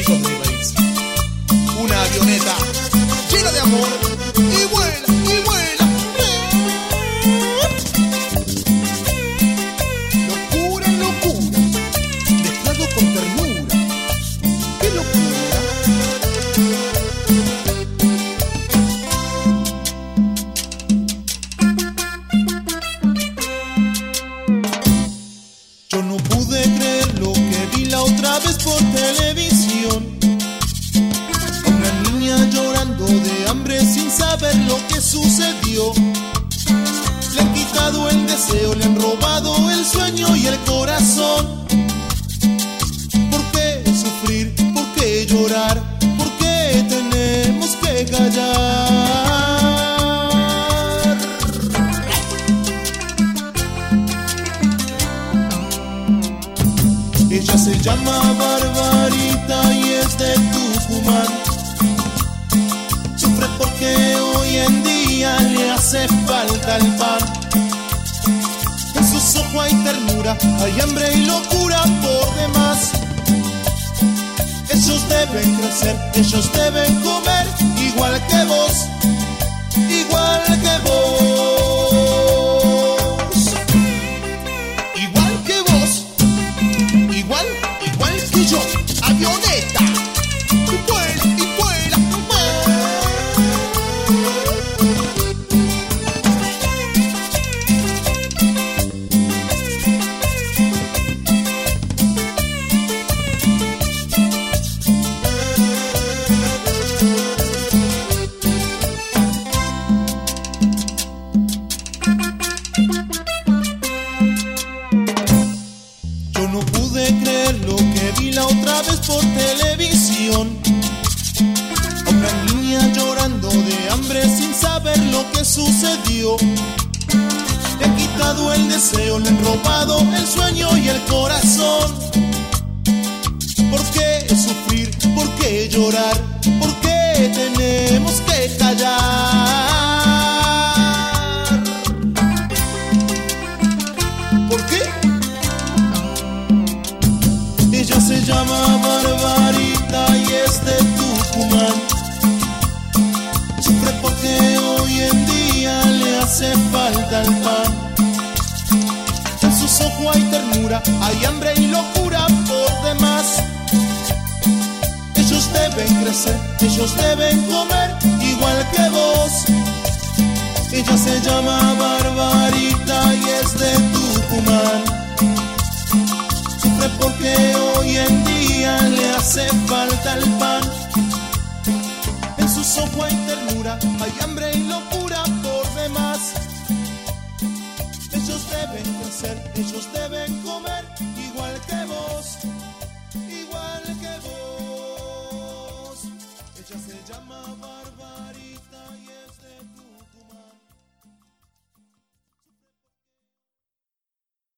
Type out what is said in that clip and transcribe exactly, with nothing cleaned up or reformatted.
chicos de mi país. Una avioneta llena de amor y vuela, y vuela. Locura, locura, mezclado con ternura. ¡Qué locura! Yo no pude creer lo que vi la otra vez por televisión. Una niña llorando de hambre sin saber lo que sucedió. Le han quitado el deseo, le han robado el sueño y el corazón. ¿Por qué sufrir? ¿Por qué llorar? ¿Por qué tenemos que callar? Ella se llama Barbarita y es de Tucumán. Sufre porque hoy en día le hace falta el pan. En sus ojos hay ternura, hay hambre y locura por demás. Ellos deben crecer, ellos deben comer, igual que vos, igual que vos. Igual que vos, igual, igual que yo. Avioneta, y vuela, y vuela. Yo no pude creer lo que vi la otra vez por televisión. A una niña llorando de hambre sin saber lo que sucedió. Le han quitado el deseo, le han robado el sueño y el corazón. ¿Por qué sufrir? ¿Por qué llorar? ¿Por qué tenemos que callar? ¿Por qué? Ella se llama Barbarita y es de Tucumán. Sufre porque hoy en día le hace falta el pan. En sus ojos hay ternura, hay hambre y locura por demás. Ellos deben crecer, ellos deben comer, igual que vos. Ella se llama Barbarita y es de Tucumán. Sufre porque hoy en día le hace falta el pan.